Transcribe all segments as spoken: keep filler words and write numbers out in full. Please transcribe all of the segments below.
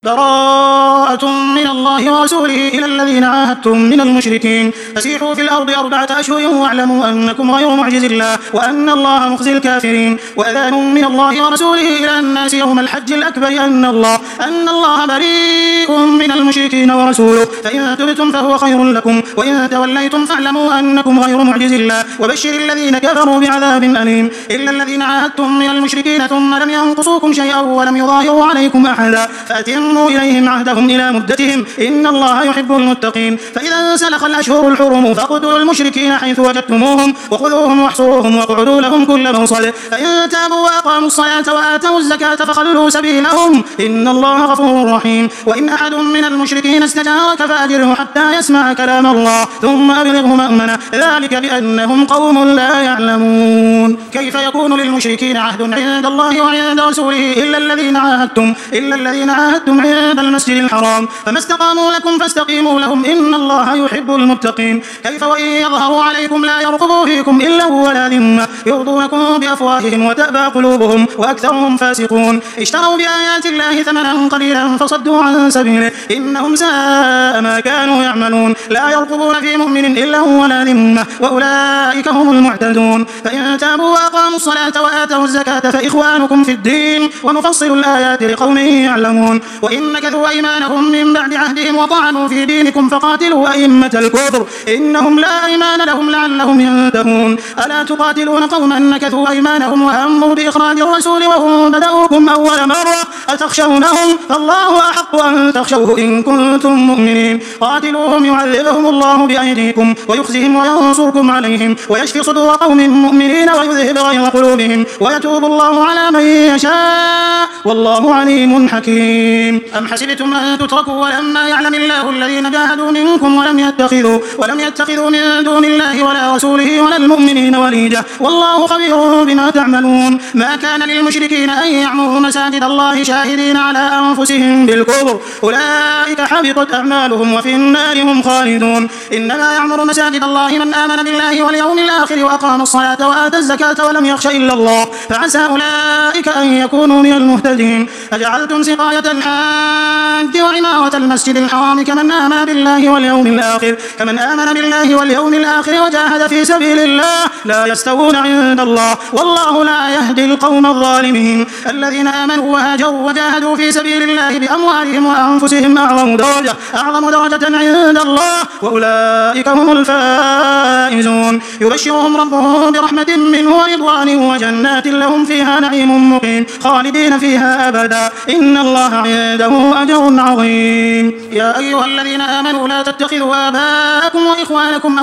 براءة من الله ورسوله إلى الذين عاهدتم من المشركين فسيحوا في الأرض أربعة أشهر واعلموا أنكم غير معجز الله وأن الله مخزي الكافرين. وأذان من الله ورسوله إلى الناس يوم الحج الأكبر أن الله أن الله بريء من المشركين ورسوله فإن تبتم فهو خير لكم وإن توليتم فاعلموا أنكم غير معجز الله وبشر الذين كفروا بعذاب أليم. إلا الذين عاهدتم من المشركين ثم لم ينقصوكم شيئا ولم يظاهروا عليكم أحدا فأتموا إليهم عهدهم إلى مدتهم إن الله يحب المتقين. فإذا انسلخ الأشهر الحرم فاقتلوا المشركين حيث وجدتموهم وخذوهم واحصروهم واقعدوا لهم كل مرصد فإن تابوا وأقاموا الصلاة وآتوا الزكاة فخلوا سبيلهم إن الله غفور رحيم. وإن أحد من المشركين استجارك فأجره حتى يسمع كلام الله ثم أبلغه مأمنه ذلك بأنهم قوم لا يعلمون. كيف يكون للمشركين عهد عند الله وعند رسوله إلا الذين عاهدتم إلا الذين عاهدتم عند المسجد الحرام فما استقاموا لكم فاستقيموا لهم إن الله يحب المتقين. كيف وإن يظهروا عليكم لا يرقبوا فيكم إلا ولا ذمة يرضونكم بأفواههم وتأبى قلوبهم وأكثرهم فاسقون. اشتروا بآيات الله ثمنا قليلا فصدوا عن سبيله إنهم ساء ما كانوا يعملون. لا يرقبون في مؤمن إلا ولا ذمة وأولئك هم المعتدون. فإن تابوا وأقاموا الصلاة وآتوا الزكاة فإخوانكم في الدين ونفصل الآيات لقوم يعلمون. وإن نكثوا أيمانهم من بعد عهدهم وطعنوا في دينكم فقاتلوا أئمة الكفر إنهم لا أيمان لهم لعلهم ينتهون. ألا تقاتلون قوما نكثوا أيمانهم وهموا بإخراج الرسول وهم بدأوكم أول مرة أتخشونهم فالله أحق أن تخشوه إن كنتم مؤمنين. قاتلوهم يعذبهم الله بأيديكم ويخزهم وينصركم عليهم ويشفي صدور قوم مؤمنين ويذهب غيظ قلوبهم ويتوب الله على من يشاء والله عليم حكيم. أم حسبتم أن تتركوا ولما يعلم الله الذين جاهدوا منكم ولم يتخذوا ولم يتخذوا من دون الله ولا رسوله ولا المؤمنين وليجة والله خبير بما تعملون. ما كان للمشركين أن يعمروا مساجد الله شاهدين على أنفسهم بالكفر أولئك حبطت أعمالهم وفي النار هم خالدون. إنما يعمر مساجد الله من آمن بالله واليوم الآخر وأقام الصلاة وآتى الزكاة ولم يخش إلا الله فعسى أولئك أن يكونوا من المهتدين. أجعلتم سقاية الحاج وعمارة المسجد الحرام كمن آمن بالله واليوم الآخر كمن آمن بالله واليوم الآخر وجاهد في سبيل الله لا يستوون عند الله والله لا يهدي القوم الظالمين. الذين آمنوا وهاجروا وجاهدوا في سبيل الله بأموالهم وأنفسهم أعظم درجة أعظم درجة عند الله وأولئك هم الفائزون. يبشرهم ربهم برحمة منه ورضوان وجنات لهم فيها نعيم مقيم خالدين فيها أبدا إن الله عنده أجر عظيم. يا أيها الذين آمنوا لا تتخذوا آباءكم وإخوانكم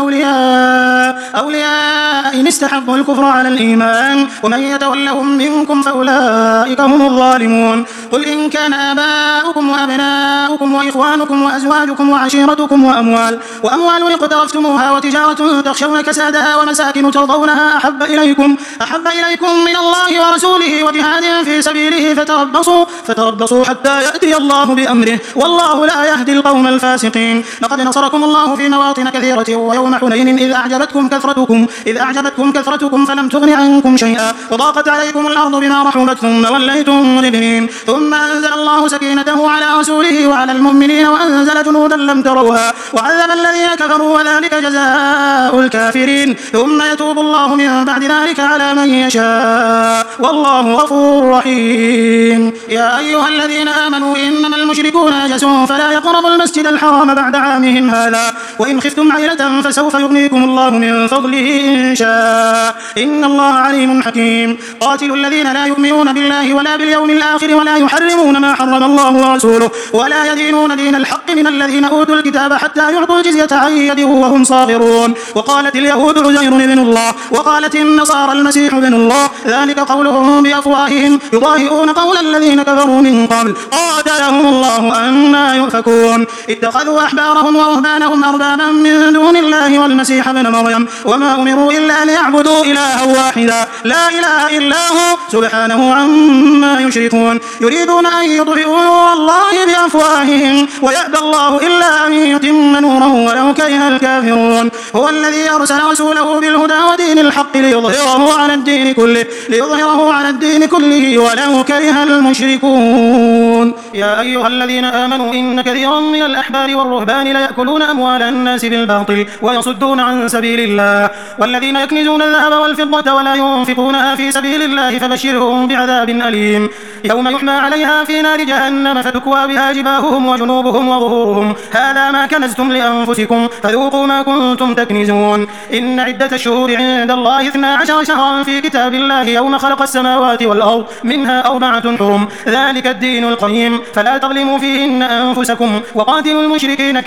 أولياء أولياء إن استحبوا الكفر على الإيمان ومن يتولهم منكم فأولئك هم الظالمون. قل إن كان آباؤكم وأبناؤكم وإخوانكم وأزواجكم وعشيرتكم وأموال وأموال اقترفتموها وتجارة تخشون كسادها ومساكن ترضونها أحب إليكم أحب إليكم من الله ورسوله وجهاد في سبيله فتربصوا فتربصوا حتى يأتي الله بأمره والله لا يهدي القوم الفاسقين. لقد نصركم الله في مواطن كثيرة ويوم حنين إذ أعجبتكم كثرتكم إذ أعجبتكم كثرتكم فلم تغن عنكم شيئا وضاقت عليكم الأرض بما رحبت ثم وليتم مدبرين ثم أنزل الله سكينته على رسوله وعلى المؤمنين وأنزل جنودا لم تروها وعذب الذين كفروا وذلك جزاء الكافرين ثم يتوب الله من بعد ذلك على من يشاء والله غفور رحيم. يا أيها الذين آمنوا إنما المشركون نجس فلا يقربوا المسجد الحرام بعد عامهم هذا وإن خفتم عيلة فسوف يغنيكم الله من فضله إن شاء إن الله عليم حكيم. قاتلوا الذين لا يؤمنون بالله ولا باليوم الآخر ولا يحرمون ما حرم الله ورسوله ولا يدينون دين الحق من الذين أوتوا الكتاب حتى يعطوا الجزية عن يد وهم صاغرون. وقالت اليهود عزير ابن الله وقالت النصارى المسيح ابن الله ذلك قولهم بأفواههم يضاهئون قول الذين كفروا من قبل قاتلهم الله أنى يؤفكون. اتخذوا أحبارهم ورهبانهم أربابا من دون الله والمسيح ابن مريم وما أمروا إلا ليعبدوا إلها واحدا لا إله إلا هو سبحانه عما يشركون. يريدون أن يطفئوا نور الله بأفواههم ويأبى الله إلا أن يتم نوره ولو كره الكافرون. هو الذي أرسل رسوله بالهدى ودين الحق ليظهره على الدين كله ليظهره على الدين كله ولو كره المشركون. يا أيها الذين آمنوا إن كثيرا من الأحبار والرهبان ليأكلون أموال الناس بالباطل ويصدون عن سبيل الله والذين يكنزون الذهب والفضة ولا ينفقونها في سبيل الله فبشرهم بعذاب أليم يوم يحمى عليها في نار جهنم فتكوى بها جباههم وجنوبهم وظهورهم هذا ما كنزتم لأنفسكم فذوقوا ما كنتم تكنزون. إن عدة الشهور عند الله اثنا عشر شهرا في كتاب الله يوم خلق السماوات والأرض منها أربعة حرم ذلك الدين القيم فلا تظلموا فيهن أنفسكم وقاتلوا المشركين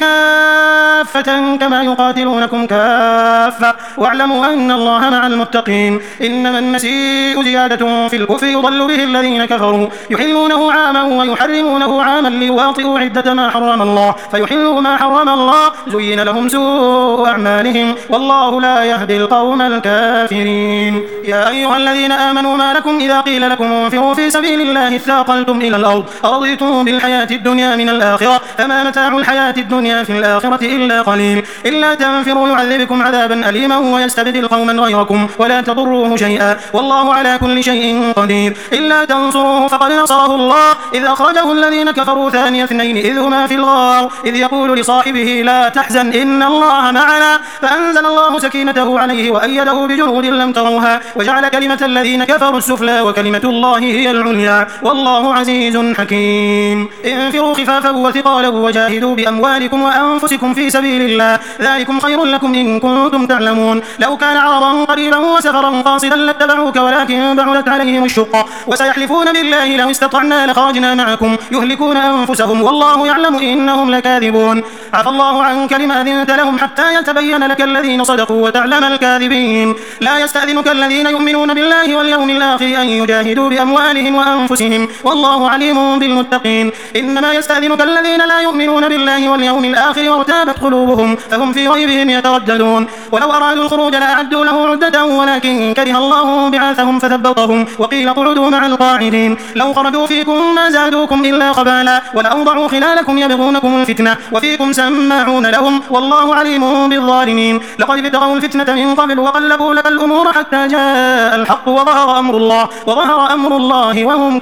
كافة كما يقاتلونكم كافة واعلموا أن الله مع المتقين. إنما النسيء زيادة في الكفر يضل به الذين كفروا يحلونه عاما ويحرمونه عاما ليواطئوا عدة ما حرم الله فيحلوا ما حرم الله زين لهم سوء أعمالهم والله لا يهدي القوم الكافرين. يا أيها الذين آمنوا ما لكم إذا قيل لكم انفروا في سبيل الله اثاقلتم إلى الأرض أرضيتم بالحياة الدنيا من الآخرة فما متاع الحياة الدنيا في الآخرة إلا قليل إلا تنفروا يعذبكم عذابا أليما ويستبدل قوما غيركم ولا تضروه شيئا والله على كل شيء قدير. إلا تنصروه فقد نصره الله إذ أخرجه الذين كفروا ثاني اثنين إذ هما في الغار إذ يقول لصاحبه لا تحزن إن الله معنا فأنزل الله سكينته عليه وأيده بجنود لم تروها وجعل كلمة الذين كفروا السفلى وكلمة الله هي العليا والله عزيز حكيم. انفروا خفافا وثقالا وجاهدوا بأموالكم وأنفسكم في سبيل الله ذلكم خير لكم إن كنتم تعلمون. لو كان عرضا قريبا وسفرا قاصدا لاتبعوك ولكن بعدت عليهم الشقة وسيحلفون بالله لو استطعنا لخرجنا معكم يهلكون أنفسهم والله يعلم إنهم لكاذبون. عفى الله عنك لما أذنت لهم حتى يتبين لك الذين صدقوا وتعلم الكاذبين. لا يستأذنك الذين يؤمنون بالله واليوم الآخر أن يجاهدوا بأموالهم وأنفسهم والله عليم بالمتقين. إنما يستأذنك الذين لا يؤمنون بالله واليوم الآخر وارتابت قلوبهم فهم في ريبهم يترددون. ولو أرادوا الخروج لأعدوا له عدة ولكن كره الله بعاثهم فثبطهم وقيل اقعدوا مع القاعدين. لو خرجوا فيكم ما زادوكم إلا خبالا ولأوضعوا خلالكم يبغونكم الفتنة وفيكم سماعون لهم والله عليم بالظالمين. لقد ابتغوا الفتنة من قبل وقلبوا لك الأمور حتى جاء الحق وظهر أمر الله وظهر أمر الله وهم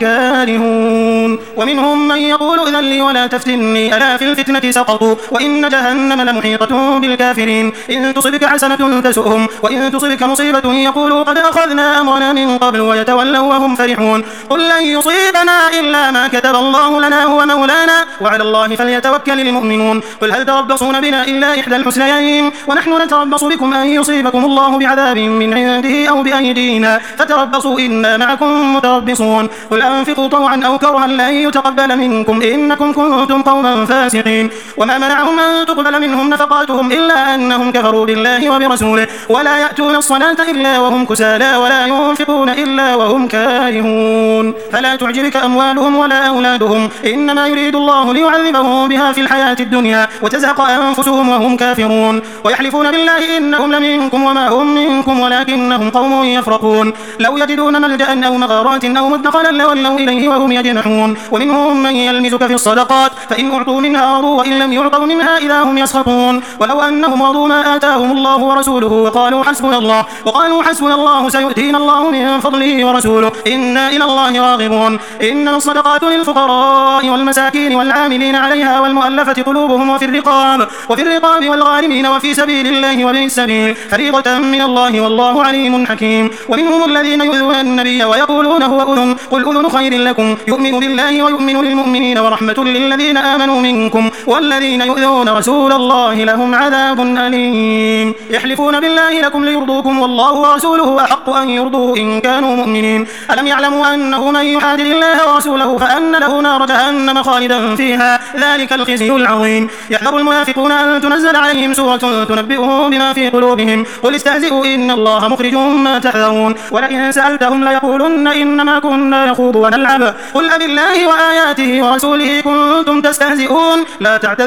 كارهون. ومنهم من يقول إذن لي ولا تفتني ألا في الفتنة سقطوا وإن جهنم لمحيطة بالكافرين. إن تصبك حسنة تسؤهم وإن تصبك مصيبة يقولوا قد أخذنا أمرنا من قبل ويتولوا وهم فرحون. قل لن يصيبنا إلا ما كتب الله لنا هو مولانا وعلى الله فليتوكل المؤمنون. قل هل تربصون بنا إلا إحدى الحسنيين ونحن نتربص بكم أن يصيبكم الله بعذاب من عنده أو بأيدينا فتربصوا إنا معكم متربصون. قل أنفقوا طوعا أو كرها لن يتقبل منكم إنكم كنتم قوما فاسقين. وما منعهم أن تقبل منهم نفقاتهم إلا أنهم كفروا بالله وبرسوله ولا يأتون الصلاة إلا وهم كسالى ولا ينفقون إلا وهم كارهون. فلا تعجبك أموالهم ولا أولادهم إنما يريد الله ليعذبهم بها في الحياة الدنيا وتزهق أنفسهم وهم كافرون. ويحلفون بالله إنهم لمنكم وما هم منكم ولكنهم قوم يفرقون. لو يجدون ملجأ أو مغارات أو مدخلا لولوا إليه وهم يجنحون. ومنهم من يلمزك في الصدقات فإن أعطوا منها رضوا وإن لم يعطوا منها إذا هم يسخطون. ولو أنهم رضوا ما آتاهم الله ورسوله وقالوا حسبنا الله وقالوا حسبنا الله سيؤتينا الله من فضله ورسوله إنا إلى الله راغبون. إنما الصدقات للفقراء والمساكين والعاملين عليها والمؤلفة قلوبهم وفي الرقاب وفي الرقاب والغارمين وفي سبيل الله وابن السبيل فريضة من الله والله عليم حكيم. ومنهم الذين يؤذون النبي ويقولون هو أذن قل أذن خير لكم يؤمن بالله ويؤمن للمؤمنين ورحمة للذين آمنوا منكم والذين يؤذون رسول الله لهم عذاب أليم. يحلفون بالله لكم ليرضوكم والله ورسوله أحق أن يرضوه إن كانوا مؤمنين. ألم يعلموا أنه من يحادد الله ورسوله فأن له نار جهنم خالدا فيها ذلك الخزي العظيم. يحذر المنافقون أن تنزل عليهم سورة تنبئهم بما في قلوبهم قل استهزئوا إن الله مخرج ما تحذرون. ولئن سألتهم ليقولن إنما كنا نخوض ونلعب قل أبالله وآياته ورسوله كنتم تستهزئون لا تعتذروا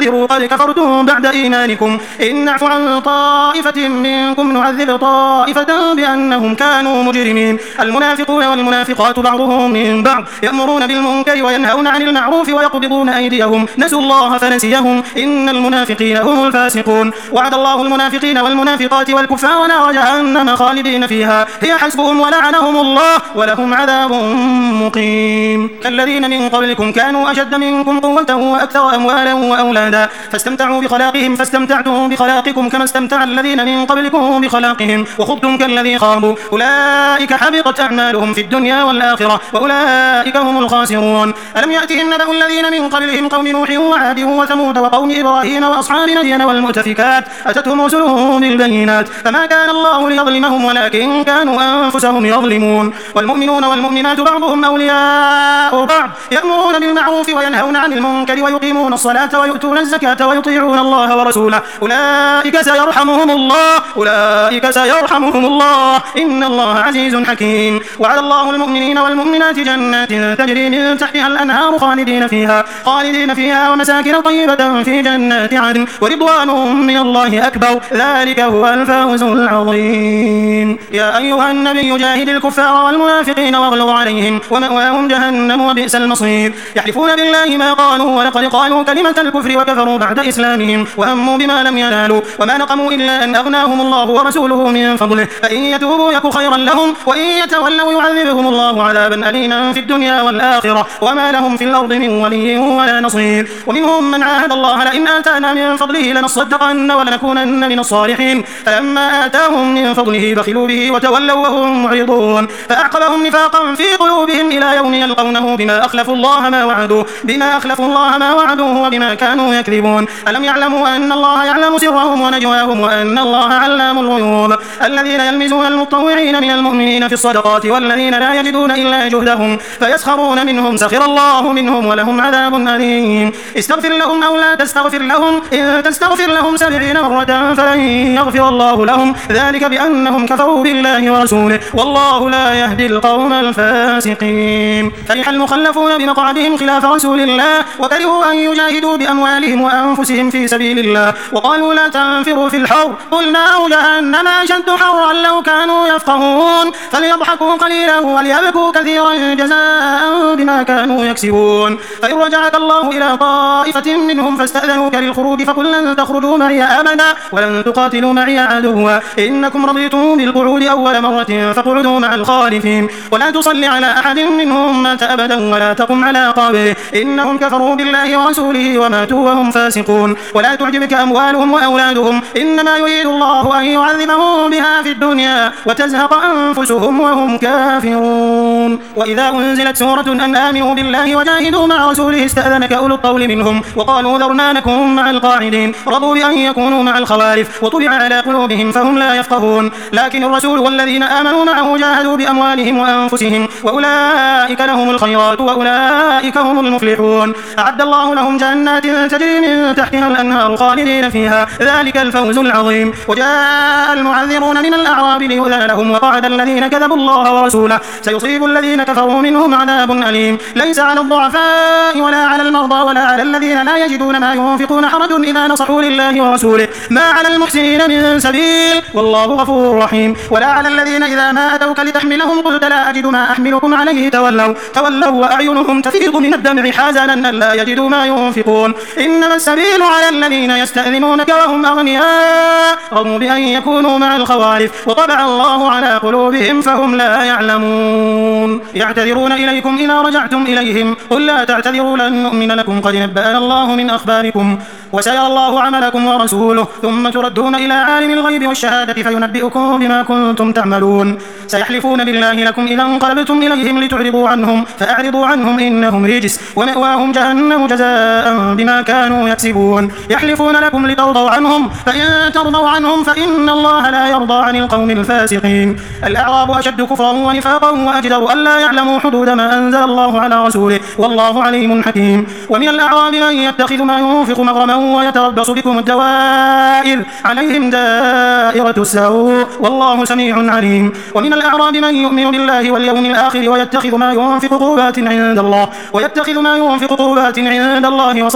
تعتذروا قد كفرتم بعد إيمانكم إن نعفو عن طائفة منكم نعذب طائفة بأنهم كانوا مجرمين المنافقون والمنافقات بعضهم من بعض يأمرون بالمنكر وينهون عن المعروف ويقبضون أيديهم نسوا الله فنسيهم إن المنافقين هم الفاسقون وعد الله المنافقين والمنافقات والكفار نار جهنم خالدين فيها هي حسبهم ولعنهم الله ولهم عذاب مقيم كالذين من قبلكم كانوا أشد منكم قوة وأكثر أموالا وأولادا فاستمتعوا بخلاقهم فاستمتعتم بخلاقكم كما استمتع الذين من قبلكم بخلاقهم وخضتم كالذي خاضوا أولئك حبطت أعمالهم في الدنيا والآخرة وأولئك هم الخاسرون ألم يأتهم نبأ الذين من قبلهم قوم نوح وعاد وثمود وقوم إبراهيم وأصحاب مدين والمؤتفكات أتتهم رسلهم بالبينات فما كان الله ليظلمهم ولكن كانوا أنفسهم يظلمون والمؤمنون والمؤمنات بعضهم أولياء بعض يأمرون بالمعروف وينهون عن المنكر ويقيمون الصلاة ويؤتون الزكاة ويطيعون الله ورسوله أولئك سيرحمهم الله أولئك سيرحمهم الله إن الله عزيز حكيم وعلى الله المؤمنين والمؤمنات جنات تجري من تحتها الأنهار خالدين فيها خالدين فيها ومساكن طيبة في جنات عدن ورضوان من الله أكبر ذلك هو الفوز العظيم يا أيها النبي جاهد الكفار والمنافقين واغلظ عليهم ومأواهم جهنم وبئس المصير يحلفون بالله ما قالوا ولقد قالوا كلمة الكفر وكفروا بعد إسلامهم وهموا بما لم ينالوا وما نقموا إلا أن أغناهم الله ورسوله من فضله فإن يتوبوا يك خيرا لهم وإن يتولوا يعذبهم الله عذابا أليما في الدنيا والآخرة وما لهم في الأرض من ولي ولا نصير ومنهم من عاهد الله لئن آتانا من فضله لنصدقن ولنكونن من الصالحين فلما آتاهم من فضله بخلوا به وتولوا وهم معرضون فأعقبهم نفاقا في قلوبهم إلى يوم يلقونه بما أخلفوا الله ما وعدوه بما أخلفوا الله ما وعدوه وبما كانوا يكذبون ألم يعلموا أن الله يعلم سرهم ونجواهم وأن الله علام الغيوب الذين يلمزون المطوعين من المؤمنين في الصدقات والذين لا يجدون إلا جهدهم فيسخرون منهم سخر الله منهم ولهم عذاب أليم استغفر لهم أو لا تستغفر لهم إن تستغفر لهم سبعين مرة فلن يغفر الله لهم ذلك بأنهم كفروا بالله ورسوله والله لا يهدي القوم الفاسقين فرح المخلفون بمقعدهم خلاف رسول الله وكرهوا أن يجاهدوا بأموالهم وأنفسهم في سبيل الله وقالوا لا تنفروا في الحر قل نار جهنم أشد حرا لو كانوا يفقهون فليضحكوا قليلا وليبكوا كثيرا جزاء بما كانوا يكسبون فإن رجعك الله إلى طائفة منهم فاستأذنوك للخروج فقل لن تخرجوا معي أبدا ولن تقاتلوا معي عدوا إنكم رضيتم بالقعود أول مرة فاقعدوا مع الخالفين ولا تصل على أحد منهم مات أبدا ولا تقم على قبره إنهم كفروا بالله ورسوله وماتوا وهم فاسقون ولا تعجبك أموالهم وأولادهم إنما يريد الله أن يعذبهم بها في الدنيا وتزهق أنفسهم وهم كافرون وإذا أنزلت سورة أن آمنوا بالله وجاهدوا مع رسوله استأذنك أولو الطول منهم وقالوا ذرنا نكن مع القاعدين رضوا بأن يكونوا مع الخوالف وطبع على قلوبهم فهم لا يفقهون لكن الرسول والذين آمنوا معه جاهدوا بأموالهم وأنفسهم وأولئك لهم الخيرات وأولئك هم المفلحون أعد الله لهم جنات تجري من تحتها الأنهار خالدين فيها ذلك الفوز العظيم وجاء المعذرون من الأعراب ليؤذن لهم وقعد الذين كذبوا الله ورسوله سيصيب الذين كفروا منهم عذاب أليم ليس على الضعفاء ولا على المرضى ولا على الذين لا يجدون ما ينفقون حرج إذا نصحوا لله ورسوله ما على المحسنين من سبيل والله غفور رحيم ولا على الذين إذا ما أتوك لتحملهم قلت لا أجد ما أحملكم عليه تولوا تولوا وأعينهم تفيض من الدمع حزنا أن لا يجدوا ما ينفقون إنما السبيل على الذين يستأذنونك وهم أغنياء رضوا بأن يكونوا مع الخوالف وطبع الله على قلوبهم فهم لا يعلمون يعتذرون إليكم إذا رجعتم إليهم قل لا تعتذروا لن نؤمن لكم قد نبأنا الله من أخباركم وسيرى الله عملكم ورسوله ثم تردون إلى عالم الغيب والشهادة فينبئكم بما كنتم تعملون سيحلفون بالله لكم إذا انقلبتم إليهم لتعرضوا عنهم فأعرضوا عنهم إنهم رجس ومأواهم جهنم جزاء بما كانوا يكسبون يحلفون لكم لترضوا عنهم فإن ترضوا عنهم فإن الله لا يرضى عن القوم الفاسقين الأعراب أشد كفرا ونفاقا وأجدر ألا يعلموا حدود ما أنزل الله على رسوله والله عليم حكيم ومن الأعراب من يتخذ ما ينفق مغرما ويتربص بكم الدوائر عليهم دائرة السوء والله سميع عليم ومن الأعراب من يؤمن بالله واليوم الآخر ويتخذ ما ينفق قربات عند الله ويتخذ ما ينفق قربات عند الله وصلوات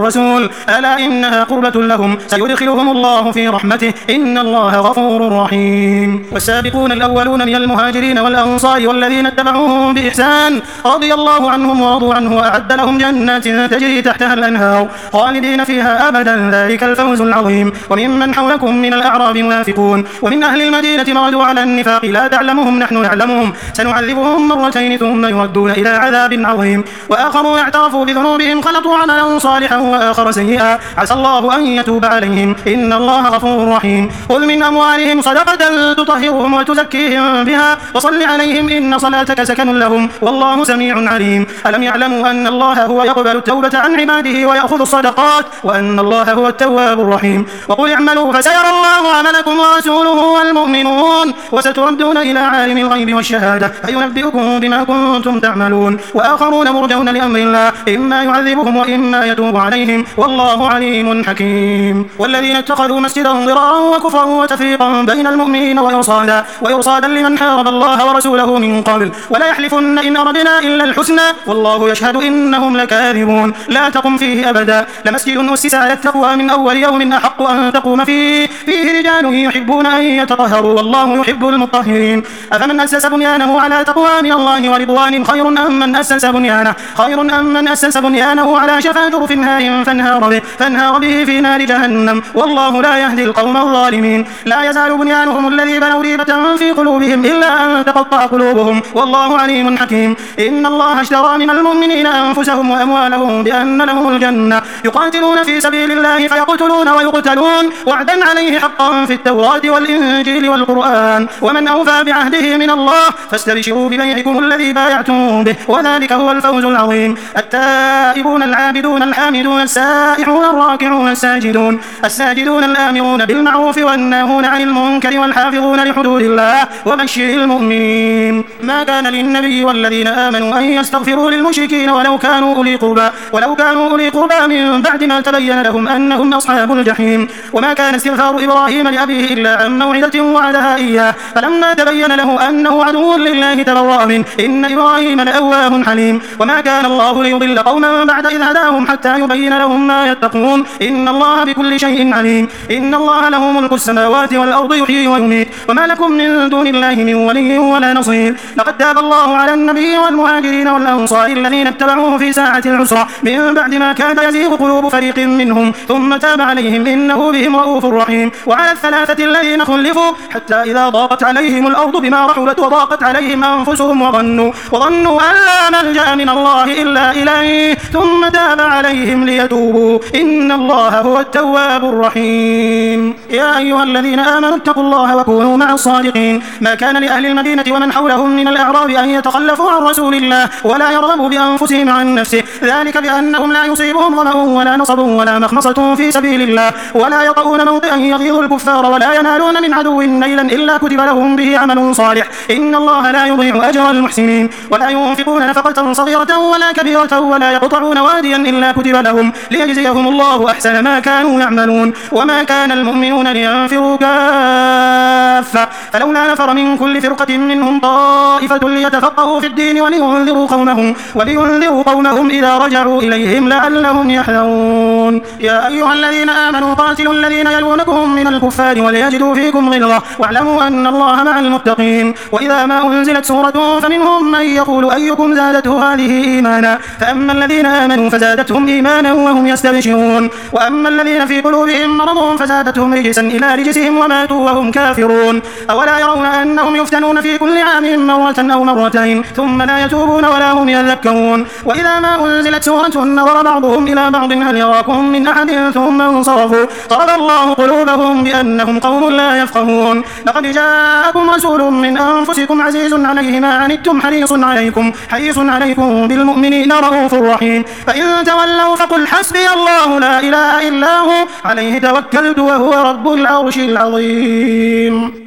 الرسول ألا إنها قربة لهم سيدخلهم الله في رحمته إن الله غفور رحيم. والسابقون الأولون من المهاجرين والأنصار والذين اتبعوهم بإحسان رضي الله عنهم ورضوا عنه وأعد لهم جنات تجري تحتها الأنهار خالدين فيها أبدا ذلك الفوز العظيم. وممن حولكم من الأعراب منافقون ومن أهل المدينة مردوا على النفاق لا تعلمهم نحن نعلمهم سنعذبهم مرتين ثم يردون إلى عذاب عظيم. وآخروا اعترفوا بذنوبهم خلطوا عملا صالحا وآخر سيئا عسى الله أن يتوب عليهم إن الله غفور رحيم. خذ من أموالهم صدقة تطهرهم وتزكيهم بها وصل عليهم إن صلاتك سكن لهم والله سميع عليم. ألم يعلموا أن الله هو يقبل التوبة عن عباده ويأخذ الصدقات وأن الله هو التواب الرحيم. وقل اعملوا فسيرى الله عملكم ورسوله والمؤمنون وستردون إلى عالم الغيب والشهادة فينبئكم بما كنتم تعملون. وآخرون مرجون لأمر الله إما يعذبهم وإما يتوب عليهم والله عليم حكيم. والذين اتخذوا مسجدا ضرارا وكفرا وتفريقا بين المؤمنين وإرصادا وإرصادا لمن حارب الله ورسوله من قبل ولا يحلفن إن أردنا إلا الحسنى والله يشهد إنهم لكاذبون. لا تقم فيه أبدا لمسجد أسس على التقوى من أول يوم أحق أن تقوم فيه فيه رجال يحبون أن يتطهروا والله يحب المطهرين. أفمن أسس بنيانه على تقوى من الله ورضوان خير أم من أسس بنيانه خير أم من أسس بنيانه على شفا جرف هار فانهار به فانهار به في نار جهنم والله لا يهدي القوم الظالمين. لا يزال بنيانهم الذي بنوا ريبة في قلوبهم إلا أن تقطع قلوبهم والله عليم حكيم. إن الله اشترى من المؤمنين أنفسهم وأموالهم بأن لهم الجنة يقاتلون في سبيل الله فيقتلون ويقتلون وعدا عليه حقا في التوراة والإنجيل والقرآن ومن أوفى بعهده من الله فاستبشروا ببيعكم الذي بايعتم به وذلك هو الفوز العظيم. التائبون العابدون الحامدون السائحون الراكعون الساجدون الساجدون الآمرون بالمعروف والناهون عن المنكر والحافظون لحدود الله وبشر المؤمنين. ما كان للنبي والذين آمنوا أن يستغفروا للمشركين ولو كانوا أولي قربى ولو كانوا أولي قربى من بعد ما تبين لهم أنهم أصحاب الجحيم. وما كان استغفار إبراهيم لأبيه إلا عن موعدة وعدها إياه فلما تبين له أنه عدو لله تبرأ منه إن إبراهيم لأواه حليم. وما كان الله ليضل قوما بعد إذ هداهم حتى يبين لهم ما يتقون إن الله بكل شيء عليم. إن الله له ملك السماوات والأرض يحيي ويميت وما لكم من دون الله من ولي ولا نصير. لقد تاب الله على النبي والمهاجرين والأنصار الذين اتبعوه في ساعة العسرة من بعد ما كاد يزيغ قلوب فريق منهم ثم تاب عليهم إنه بهم رؤوف رحيم. وعلى الثلاثة الذين خلفوا حتى إذا ضاقت عليهم الأرض بما رحبت وضاقت عليهم أنفسهم وظنوا وظنوا أن لا ملجأ من الله إلا إليه ثم تاب عليهم ليتوبوا إن الله هو التواب الرحيم. يا أيها الذين آمنوا اتقوا الله وكونوا مع الصادقين. ما كان لأهل المدينة ومن حولهم من الأعراب أن يتخلفوا عن رسول الله ولا يرغبوا بأنفسهم عن نفسه ذلك بأنهم لا يصيبهم ظمأ ولا نصب ولا مخمصة في سبيل الله ولا يطؤون موطئا يغيظ الكفار ولا ينالون من عدو نيلا إلا كتب لهم به عمل صالح إن الله لا يضيع أجر المحسنين. ولا ينفقون نفقة صغيرة ولا كبيرة ولا يقطعون واديا إلا كتب لهم ليجزيهم الله أحسن ما كانوا يعملون. وما كان المؤمنون لينفروا كافة فلولا نفر من كل فرقة منهم طائفة ليتفقهوا في الدين ولينذروا قومهم ولينذروا قومهم إذا رجعوا إليهم لعلهم يحذرون. يا أيها الذين آمنوا قاتلوا الذين يلونكم من الكفار وليجدوا فيكم غلظة واعلموا أن الله مع المتقين. وإذا ما أنزلت سورة فمنهم من يقول أيكم زادته هذه إيمانا فأما الذين آمنوا فزادتهم إيمانا وهم يستبشرون وأما الذين في قلوبهم مرض فزادتهم رجسا إلى رجسهم وماتوا وهم كافرون. أولا يرون أنهم يفتنون في كل عام مرة أو مرتين ثم لا يتوبون ولا هم يذكرون. وإذا ما أنزلت سورة نظر بعضهم إلى بعض هل يراكم من أحد ثم انصرفوا طرد الله قلوبهم بأنهم قوم لا يفقهون. لقد جاءكم رسول من أنفسكم عزيز عليه ما عنتم حريص عليكم حريص عليكم بالمؤمنين رؤوف رحيم. فإن تولوا فقل حسبي الله لا إله إلا هو عليه توكلت وهو رب العرش العظيم.